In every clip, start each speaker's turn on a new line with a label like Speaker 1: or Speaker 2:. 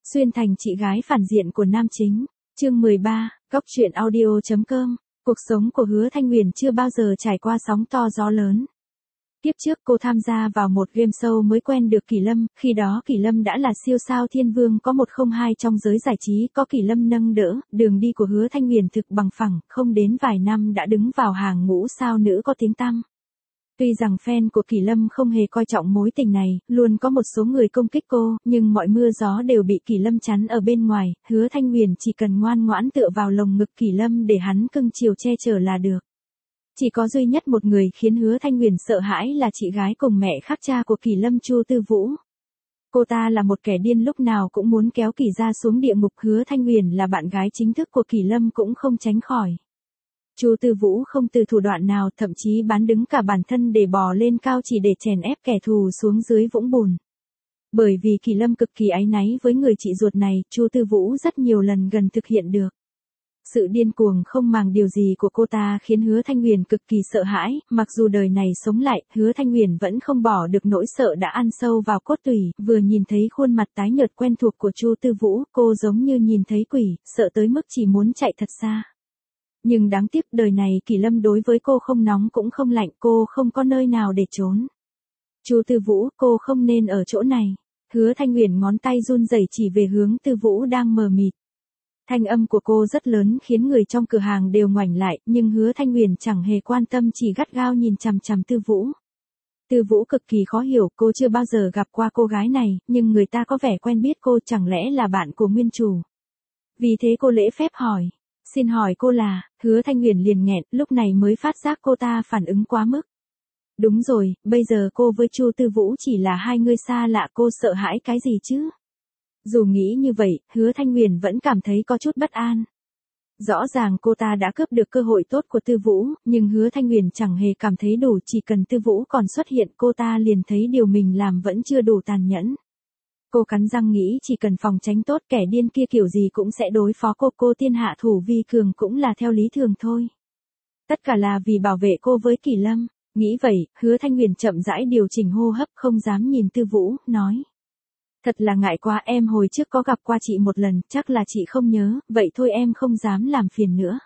Speaker 1: Xuyên thành chị gái phản diện của nam chính. Chương 13, Góc truyện audio.com. Cuộc sống của Hứa Thanh Huyền chưa bao giờ trải qua sóng to gió lớn. Tiếp trước cô tham gia vào một game show mới quen được Kỳ Lâm, khi đó Kỳ Lâm đã là siêu sao thiên vương có 102 trong giới giải trí, có Kỳ Lâm nâng đỡ, đường đi của Hứa Thanh Huyền thực bằng phẳng, không đến vài năm đã đứng vào hàng ngũ sao nữ có tiếng tăm. Tuy rằng fan của Kỳ Lâm không hề coi trọng mối tình này, luôn có một số người công kích cô, nhưng mọi mưa gió đều bị Kỳ Lâm chắn ở bên ngoài, Hứa Thanh Huyền chỉ cần ngoan ngoãn tựa vào lồng ngực Kỳ Lâm để hắn cưng chiều che chở là được. Chỉ có duy nhất một người khiến Hứa Thanh Huyền sợ hãi là chị gái cùng mẹ khác cha của Kỳ Lâm, Chu Tư Vũ. Cô ta là một kẻ điên lúc nào cũng muốn kéo Kỳ ra xuống địa ngục, Hứa Thanh Huyền là bạn gái chính thức của Kỳ Lâm cũng không tránh khỏi. Chu Tư Vũ không từ thủ đoạn nào, thậm chí bán đứng cả bản thân để bò lên cao chỉ để chèn ép kẻ thù xuống dưới vũng bùn. Bởi vì Kỳ Lâm cực kỳ áy náy với người chị ruột này, Chu Tư Vũ rất nhiều lần gần thực hiện được. Sự điên cuồng không màng điều gì của cô ta khiến Hứa Thanh Huyền cực kỳ sợ hãi, mặc dù đời này sống lại, Hứa Thanh Huyền vẫn không bỏ được nỗi sợ đã ăn sâu vào cốt tủy, vừa nhìn thấy khuôn mặt tái nhợt quen thuộc của Chu Tư Vũ, cô giống như nhìn thấy quỷ, sợ tới mức chỉ muốn chạy thật xa. Nhưng đáng tiếc đời này Kỳ Lâm đối với cô không nóng cũng không lạnh, cô không có nơi nào để trốn. Chu Tư Vũ, cô không nên ở chỗ này. Hứa Thanh Huyền ngón tay run rẩy chỉ về hướng Tư Vũ đang mờ mịt. Thanh âm của cô rất lớn khiến người trong cửa hàng đều ngoảnh lại, nhưng Hứa Thanh Huyền chẳng hề quan tâm, chỉ gắt gao nhìn chằm chằm Tư Vũ. Tư Vũ cực kỳ khó hiểu, cô chưa bao giờ gặp qua cô gái này, nhưng người ta có vẻ quen biết cô, chẳng lẽ là bạn của nguyên chủ. Vì thế cô lễ phép hỏi. Xin hỏi cô là, Hứa Thanh Huyền liền nghẹn, lúc này mới phát giác cô ta phản ứng quá mức. Đúng rồi, bây giờ cô với Chu Tư Vũ chỉ là hai người xa lạ, cô sợ hãi cái gì chứ? Dù nghĩ như vậy, Hứa Thanh Huyền vẫn cảm thấy có chút bất an. Rõ ràng cô ta đã cướp được cơ hội tốt của Tư Vũ, nhưng Hứa Thanh Huyền chẳng hề cảm thấy đủ, chỉ cần Tư Vũ còn xuất hiện cô ta liền thấy điều mình làm vẫn chưa đủ tàn nhẫn. Cô cắn răng nghĩ chỉ cần phòng tránh tốt, kẻ điên kia kiểu gì cũng sẽ đối phó cô tiên hạ thủ vi cường cũng là theo lý thường thôi. Tất cả là vì bảo vệ cô với Kỳ Lâm. Nghĩ vậy, Hứa Thanh Huyền chậm rãi điều chỉnh hô hấp, không dám nhìn Tư Vũ, nói. Thật là ngại quá, em hồi trước có gặp qua chị một lần, chắc là chị không nhớ, vậy thôi em không dám làm phiền nữa.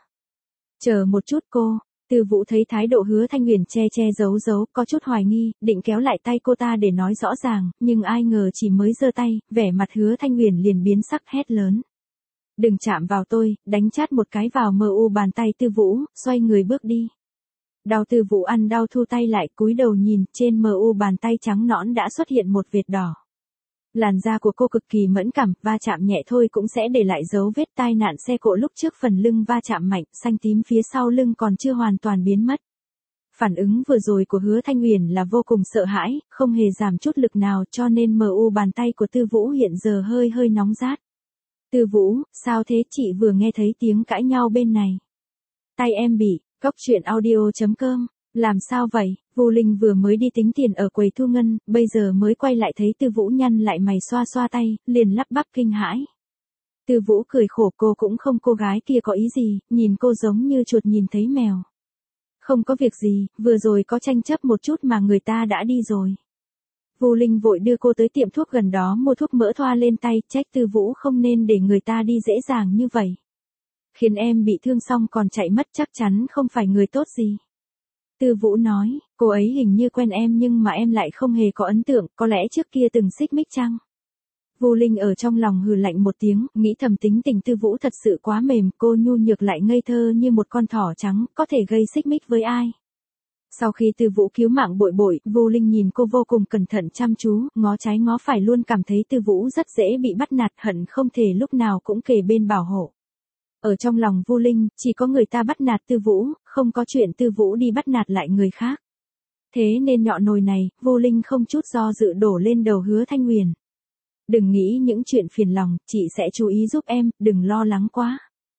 Speaker 1: Chờ một chút cô. Tư Vũ thấy thái độ Hứa Thanh Huyền che giấu, có chút hoài nghi, định kéo lại tay cô ta để nói rõ ràng, nhưng ai ngờ chỉ mới giơ tay, vẻ mặt Hứa Thanh Huyền liền biến sắc, hét lớn. Đừng chạm vào tôi, đánh chát một cái vào bàn tay Tư Vũ, xoay người bước đi. Đau Tư Vũ ăn đau thu tay lại, cúi đầu nhìn, trên bàn tay trắng nõn đã xuất hiện một vệt đỏ. Làn da của cô cực kỳ mẫn cảm, va chạm nhẹ thôi cũng sẽ để lại dấu vết tai nạn xe cộ lúc trước, phần lưng va chạm mạnh, xanh tím phía sau lưng còn chưa hoàn toàn biến mất. Phản ứng vừa rồi của Hứa Thanh Huyền là vô cùng sợ hãi, không hề giảm chút lực nào, cho nên bàn tay của Tư Vũ hiện giờ hơi nóng rát. Tư Vũ, sao thế, chị vừa nghe thấy tiếng cãi nhau bên này. Tay em bị, Góc truyện audio.com. Làm sao vậy? Vu Linh vừa mới đi tính tiền ở quầy thu ngân, bây giờ mới quay lại thấy Tư Vũ nhăn lại mày xoa tay, liền lắp bắp kinh hãi. Tư Vũ cười khổ, cô cũng không, cô gái kia có ý gì, nhìn cô giống như chuột nhìn thấy mèo. Không có việc gì, vừa rồi có tranh chấp một chút mà người ta đã đi rồi. Vu Linh vội đưa cô tới tiệm thuốc gần đó mua thuốc mỡ thoa lên tay, trách Tư Vũ không nên để người ta đi dễ dàng như vậy. Khiến em bị thương xong còn chạy mất, chắc chắn không phải người tốt gì. Tư Vũ nói, cô ấy hình như quen em nhưng mà em lại không hề có ấn tượng, có lẽ trước kia từng xích mích chăng? Vu Linh ở trong lòng hừ lạnh một tiếng, nghĩ thầm tính tình Tư Vũ thật sự quá mềm, cô nhu nhược lại ngây thơ như một con thỏ trắng, có thể gây xích mích với ai? Sau khi Tư Vũ cứu mạng bội, Vu Linh nhìn cô vô cùng cẩn thận chăm chú, ngó trái ngó phải, luôn cảm thấy Tư Vũ rất dễ bị bắt nạt, hận không thể lúc nào cũng kề bên bảo hộ. Ở trong lòng Vu Linh, chỉ có người ta bắt nạt Tư Vũ, không có chuyện Tư Vũ đi bắt nạt lại người khác. Thế nên nhọ nồi này, Vu Linh không chút do dự đổ lên đầu Hứa Thanh Huyền. Đừng nghĩ những chuyện phiền lòng, chị sẽ chú ý giúp em, đừng lo lắng quá.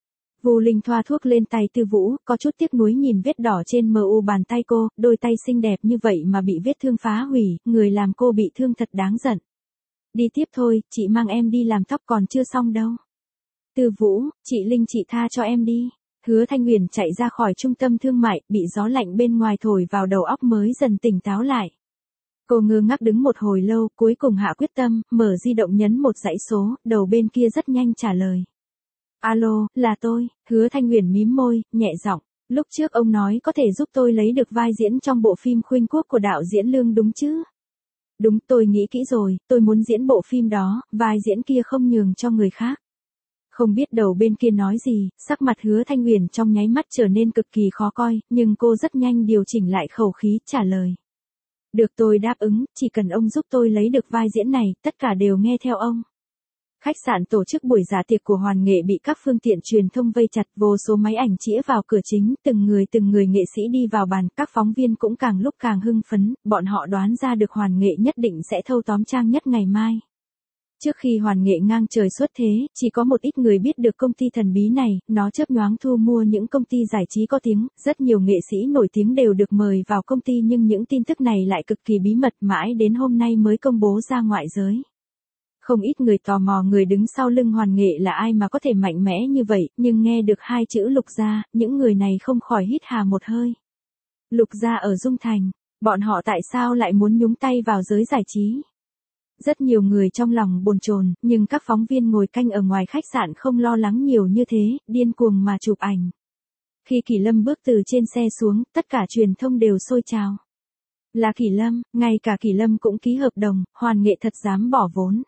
Speaker 1: Vu Linh thoa thuốc lên tay Tư Vũ, có chút tiếc nuối nhìn vết đỏ trên bàn tay cô, đôi tay xinh đẹp như vậy mà bị vết thương phá hủy, người làm cô bị thương thật đáng giận. Đi tiếp thôi, chị mang em đi làm tóc còn chưa xong đâu. Tư Vũ, chị Linh chị tha cho em đi. Hứa Thanh Huyền chạy ra khỏi trung tâm thương mại, bị gió lạnh bên ngoài thổi vào đầu óc mới dần tỉnh táo lại. Cô ngơ ngác đứng một hồi lâu, cuối cùng hạ quyết tâm, mở di động nhấn một dãy số, đầu bên kia rất nhanh trả lời. Alo, là tôi, Hứa Thanh Huyền mím môi, nhẹ giọng. Lúc trước ông nói có thể giúp tôi lấy được vai diễn trong bộ phim Khuynh Quốc của đạo diễn Lương đúng chứ? Đúng, tôi nghĩ kỹ rồi, tôi muốn diễn bộ phim đó, vai diễn kia không nhường cho người khác. Không biết đầu bên kia nói gì, sắc mặt Hứa Thanh Huyền trong nháy mắt trở nên cực kỳ khó coi, nhưng cô rất nhanh điều chỉnh lại khẩu khí, trả lời. Được, tôi đáp ứng, chỉ cần ông giúp tôi lấy được vai diễn này, tất cả đều nghe theo ông. Khách sạn tổ chức buổi dạ tiệc của Hoàn Nghệ bị các phương tiện truyền thông vây chặt, vô số máy ảnh chĩa vào cửa chính, từng người nghệ sĩ đi vào bàn, các phóng viên cũng càng lúc càng hưng phấn, bọn họ đoán ra được Hoàn Nghệ nhất định sẽ thâu tóm trang nhất ngày mai. Trước khi Hoàn Nghệ ngang trời xuất thế, chỉ có một ít người biết được công ty thần bí này, nó chớp nhoáng thu mua những công ty giải trí có tiếng, rất nhiều nghệ sĩ nổi tiếng đều được mời vào công ty nhưng những tin tức này lại cực kỳ bí mật mãi đến hôm nay mới công bố ra ngoại giới. Không ít người tò mò người đứng sau lưng Hoàn Nghệ là ai mà có thể mạnh mẽ như vậy, nhưng nghe được hai chữ Lục Gia, những người này không khỏi hít hà một hơi. Lục Gia ở Dung Thành, bọn họ tại sao lại muốn nhúng tay vào giới giải trí? Rất nhiều người trong lòng bồn chồn, nhưng các phóng viên ngồi canh ở ngoài khách sạn không lo lắng nhiều như thế, điên cuồng mà chụp ảnh. Khi Kỳ Lâm bước từ trên xe xuống, tất cả truyền thông đều sôi trào. Là Kỳ Lâm, ngay cả Kỳ Lâm cũng ký hợp đồng, Hoàn Nghệ thật dám bỏ vốn.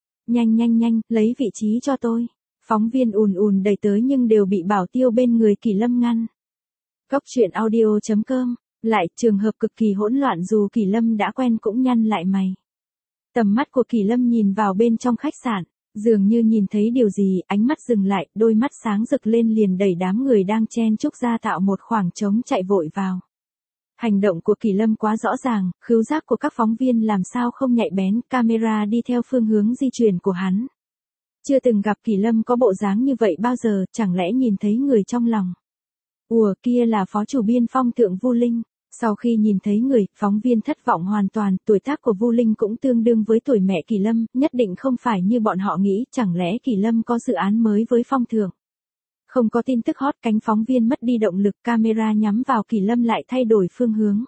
Speaker 1: Nhanh, lấy vị trí cho tôi. Phóng viên ùn đẩy tới nhưng đều bị bảo tiêu bên người Kỳ Lâm ngăn. Góc truyện audio.com, lại trường hợp cực kỳ hỗn loạn dù Kỳ Lâm đã quen cũng nhăn lại mày. Tầm mắt của Kỳ Lâm nhìn vào bên trong khách sạn, dường như nhìn thấy điều gì, ánh mắt dừng lại, đôi mắt sáng rực lên liền đẩy đám người đang chen chúc ra tạo một khoảng trống chạy vội vào. Hành động của Kỳ Lâm quá rõ ràng, khứu giác của các phóng viên làm sao không nhạy bén, camera đi theo phương hướng di chuyển của hắn. Chưa từng gặp Kỳ Lâm có bộ dáng như vậy bao giờ, chẳng lẽ nhìn thấy người trong lòng. Ủa, kia là phó chủ biên Phong Thượng Vu Linh. Sau khi nhìn thấy người, phóng viên thất vọng hoàn toàn, tuổi tác của Vu Linh cũng tương đương với tuổi mẹ Kỳ Lâm, nhất định không phải như bọn họ nghĩ, chẳng lẽ Kỳ Lâm có dự án mới với Phong Thượng. Không có tin tức hot, cánh phóng viên mất đi động lực, camera nhắm vào Kỳ Lâm lại thay đổi phương hướng.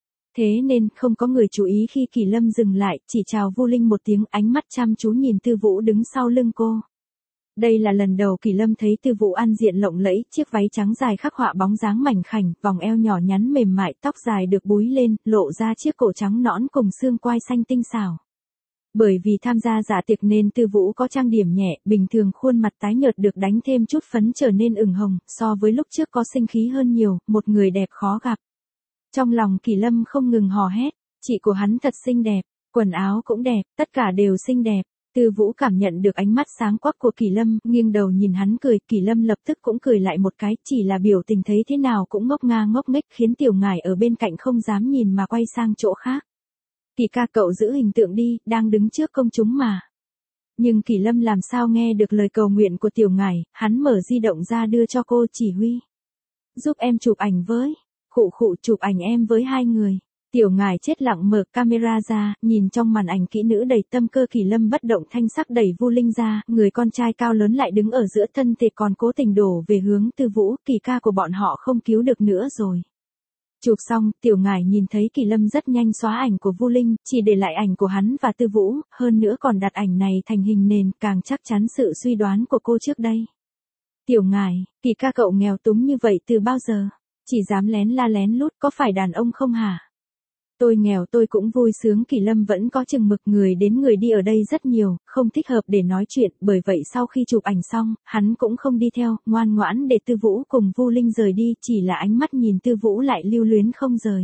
Speaker 1: Thế nên, không có người chú ý khi Kỳ Lâm dừng lại, chỉ chào Vu Linh một tiếng, ánh mắt chăm chú nhìn Tư Vũ đứng sau lưng cô. Đây là lần đầu Kỳ Lâm thấy Tư Vũ ăn diện lộng lẫy, chiếc váy trắng dài khắc họa bóng dáng mảnh khảnh, vòng eo nhỏ nhắn mềm mại, tóc dài được búi lên, lộ ra chiếc cổ trắng nõn cùng xương quai xanh tinh xảo. Bởi vì tham gia dạ tiệc nên Tư Vũ có trang điểm nhẹ, bình thường khuôn mặt tái nhợt được đánh thêm chút phấn trở nên ửng hồng, so với lúc trước có sinh khí hơn nhiều, một người đẹp khó gặp. Trong lòng Kỳ Lâm không ngừng hò hét, chị của hắn thật xinh đẹp, quần áo cũng đẹp, tất cả đều xinh đẹp. Tư Vũ cảm nhận được ánh mắt sáng quắc của Kỳ Lâm, nghiêng đầu nhìn hắn cười, Kỳ Lâm lập tức cũng cười lại một cái, chỉ là biểu tình thấy thế nào cũng ngốc nghếch khiến Tiểu Ngải ở bên cạnh không dám nhìn mà quay sang chỗ khác. Kỳ ca, cậu giữ hình tượng đi, đang đứng trước công chúng mà. Nhưng Kỳ Lâm làm sao nghe được lời cầu nguyện của Tiểu Ngải, hắn mở di động ra đưa cho cô, chỉ huy. Giúp em chụp ảnh với, khụ chụp ảnh em với hai người. Tiểu Ngải chết lặng mở camera ra, nhìn trong màn ảnh kỹ nữ đầy tâm cơ. Kỳ Lâm bất động thanh sắc đẩy Vu Linh ra, người con trai cao lớn lại đứng ở giữa thân thể còn cố tình đổ về hướng Tư Vũ, Kỳ ca của bọn họ không cứu được nữa rồi. Chụp xong, Tiểu Ngải nhìn thấy Kỳ Lâm rất nhanh xóa ảnh của Vu Linh, chỉ để lại ảnh của hắn và Tư Vũ, hơn nữa còn đặt ảnh này thành hình nền, càng chắc chắn sự suy đoán của cô trước đây. Tiểu Ngải, Kỳ ca cậu nghèo túng như vậy từ bao giờ? Chỉ dám lén la lén lút, có phải đàn ông không hả? Tôi nghèo tôi cũng vui sướng. Kỳ Lâm vẫn có chừng mực, người đến người đi ở đây rất nhiều, không thích hợp để nói chuyện, bởi vậy sau khi chụp ảnh xong, hắn cũng không đi theo, ngoan ngoãn để Tư Vũ cùng Vu Linh rời đi, chỉ là ánh mắt nhìn Tư Vũ lại lưu luyến không rời.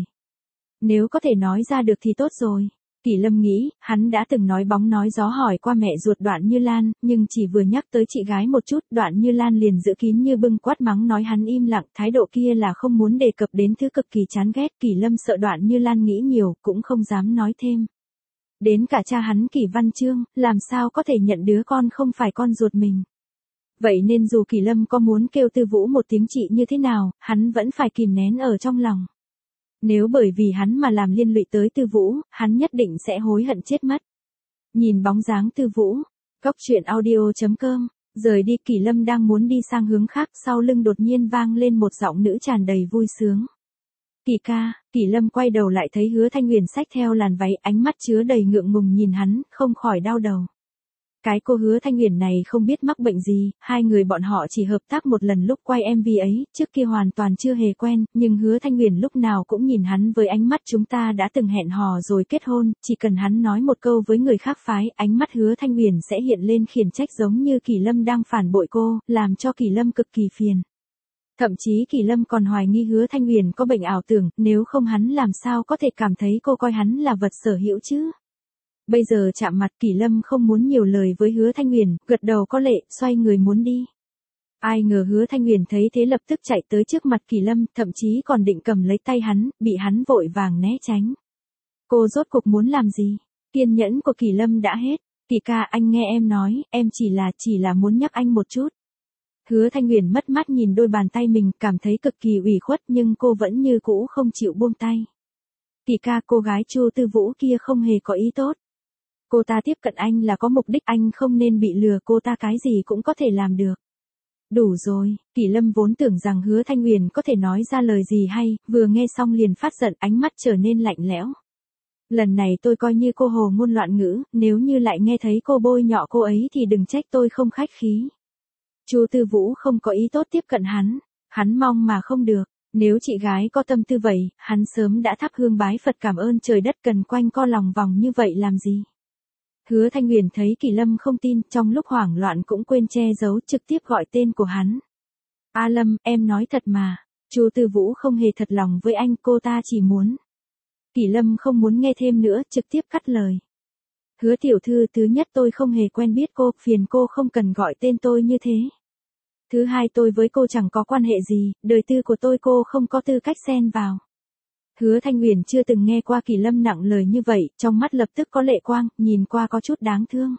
Speaker 1: Nếu có thể nói ra được thì tốt rồi. Kỳ Lâm nghĩ, hắn đã từng nói bóng nói gió hỏi qua mẹ ruột Đoạn Như Lan, nhưng chỉ vừa nhắc tới chị gái một chút, Đoạn Như Lan liền giữ kín như bưng, quát mắng nói hắn im lặng, thái độ kia là không muốn đề cập đến thứ cực kỳ chán ghét. Kỳ Lâm sợ Đoạn Như Lan nghĩ nhiều, cũng không dám nói thêm. Đến cả cha hắn Kỳ Văn Chương, làm sao có thể nhận đứa con không phải con ruột mình. Vậy nên dù Kỳ Lâm có muốn kêu Tư Vũ một tiếng chị như thế nào, hắn vẫn phải kìm nén ở trong lòng. Nếu bởi vì hắn mà làm liên lụy tới Tư Vũ, hắn nhất định sẽ hối hận chết mất. Nhìn bóng dáng Tư Vũ, góc truyện audio.com, rời đi. Kỳ Lâm đang muốn đi sang hướng khác, sau lưng đột nhiên vang lên một giọng nữ tràn đầy vui sướng. Kỳ ca, Kỳ Lâm quay đầu lại thấy Hứa Thanh Huyền xách theo làn váy, ánh mắt chứa đầy ngượng ngùng nhìn hắn, không khỏi đau đầu. Cái cô Hứa Thanh Huyền này không biết mắc bệnh gì, hai người bọn họ chỉ hợp tác một lần lúc quay MV ấy, trước kia hoàn toàn chưa hề quen, nhưng Hứa Thanh Huyền lúc nào cũng nhìn hắn với ánh mắt chúng ta đã từng hẹn hò rồi kết hôn, chỉ cần hắn nói một câu với người khác phái, ánh mắt Hứa Thanh Huyền sẽ hiện lên khiển trách giống như Kỳ Lâm đang phản bội cô, làm cho Kỳ Lâm cực kỳ phiền. Thậm chí Kỳ Lâm còn hoài nghi Hứa Thanh Huyền có bệnh ảo tưởng, nếu không hắn làm sao có thể cảm thấy cô coi hắn là vật sở hữu chứ. Bây giờ chạm mặt Kỳ Lâm không muốn nhiều lời với Hứa Thanh Huyền, gật đầu có lệ, xoay người muốn đi. Ai ngờ Hứa Thanh Huyền thấy thế lập tức chạy tới trước mặt Kỳ Lâm, thậm chí còn định cầm lấy tay hắn, bị hắn vội vàng né tránh. Cô rốt cuộc muốn làm gì? Kiên nhẫn của Kỳ Lâm đã hết. Kỳ ca, anh nghe em nói, em chỉ là muốn nhắc anh một chút. Hứa Thanh Huyền mất mát nhìn đôi bàn tay mình, cảm thấy cực kỳ ủy khuất nhưng cô vẫn như cũ không chịu buông tay. Kỳ ca, cô gái Chu Tư Vũ kia không hề có ý tốt. Cô ta tiếp cận anh là có mục đích, anh không nên bị lừa, cô ta cái gì cũng có thể làm được. Đủ rồi, Kỳ Lâm vốn tưởng rằng Hứa Thanh Huyền có thể nói ra lời gì hay, vừa nghe xong liền phát giận, ánh mắt trở nên lạnh lẽo. Lần này tôi coi như cô hồ ngôn loạn ngữ, nếu như lại nghe thấy cô bôi nhọ cô ấy thì đừng trách tôi không khách khí. Chu Tư Vũ không có ý tốt tiếp cận hắn mong mà không được, nếu chị gái có tâm tư vậy, hắn sớm đã thắp hương bái Phật cảm ơn trời đất, cần quanh co lòng vòng như vậy làm gì. Hứa Thanh Huyền thấy Kỳ Lâm không tin, trong lúc hoảng loạn cũng quên che giấu, trực tiếp gọi tên của hắn. A Lâm, em nói thật mà, Chu Tư Vũ không hề thật lòng với anh, cô ta chỉ muốn. Kỳ Lâm không muốn nghe thêm nữa, trực tiếp cắt lời. Hứa tiểu thư, thứ nhất tôi không hề quen biết cô, phiền cô không cần gọi tên tôi như thế. Thứ hai, tôi với cô chẳng có quan hệ gì, đời tư của tôi cô không có tư cách xen vào. Hứa Thanh Huyền chưa từng nghe qua Kỳ Lâm nặng lời như vậy, trong mắt lập tức có lệ quang, nhìn qua có chút đáng thương.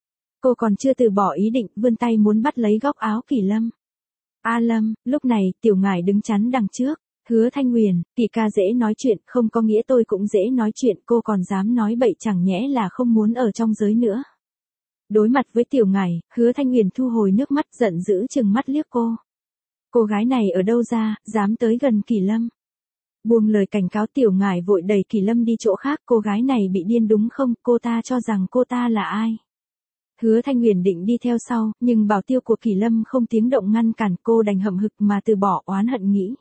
Speaker 1: Cô còn chưa từ bỏ ý định, vươn tay muốn bắt lấy góc áo Kỳ Lâm. A Lâm, lúc này, Tiểu Ngải đứng chắn đằng trước. Hứa Thanh Huyền, Kỳ ca dễ nói chuyện, không có nghĩa tôi cũng dễ nói chuyện, cô còn dám nói bậy, chẳng nhẽ là không muốn ở trong giới nữa. Đối mặt với Tiểu Ngải, Hứa Thanh Huyền thu hồi nước mắt, giận dữ trừng mắt liếc cô. Cô gái này ở đâu ra, dám tới gần Kỳ Lâm. Buông lời cảnh cáo, Tiểu Ngải vội đẩy Kỳ Lâm đi chỗ khác, cô gái này bị điên đúng không, cô ta cho rằng cô ta là ai. Hứa Thanh Huyền định đi theo sau, nhưng bảo tiêu của Kỳ Lâm không tiếng động ngăn cản, cô đành hậm hực mà từ bỏ, oán hận nghĩ.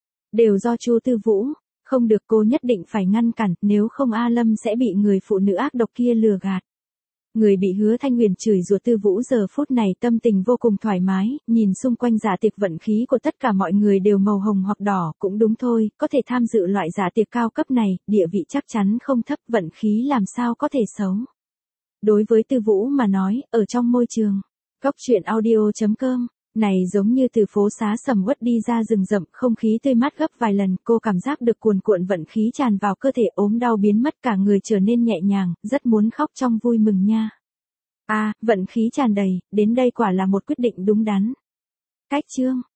Speaker 1: Đều do Chu Tư Vũ, không được, cô nhất định phải ngăn cản, nếu không A Lâm sẽ bị người phụ nữ ác độc kia lừa gạt. Người bị Hứa Thanh Huyền chửi rủa Tư Vũ giờ phút này tâm tình vô cùng thoải mái, nhìn xung quanh dạ tiệc vận khí của tất cả mọi người đều màu hồng hoặc đỏ, cũng đúng thôi, có thể tham dự loại dạ tiệc cao cấp này, địa vị chắc chắn không thấp, vận khí làm sao có thể xấu. Đối với Tư Vũ mà nói, ở trong môi trường, góc truyện audio.com, này giống như từ phố xá sầm uất đi ra rừng rậm, không khí tươi mát gấp vài lần, cô cảm giác được cuồn cuộn vận khí tràn vào cơ thể, ốm đau biến mất, cả người trở nên nhẹ nhàng, rất muốn khóc trong vui mừng nha. Vận khí tràn đầy, đến đây quả là một quyết định đúng đắn. Cách chương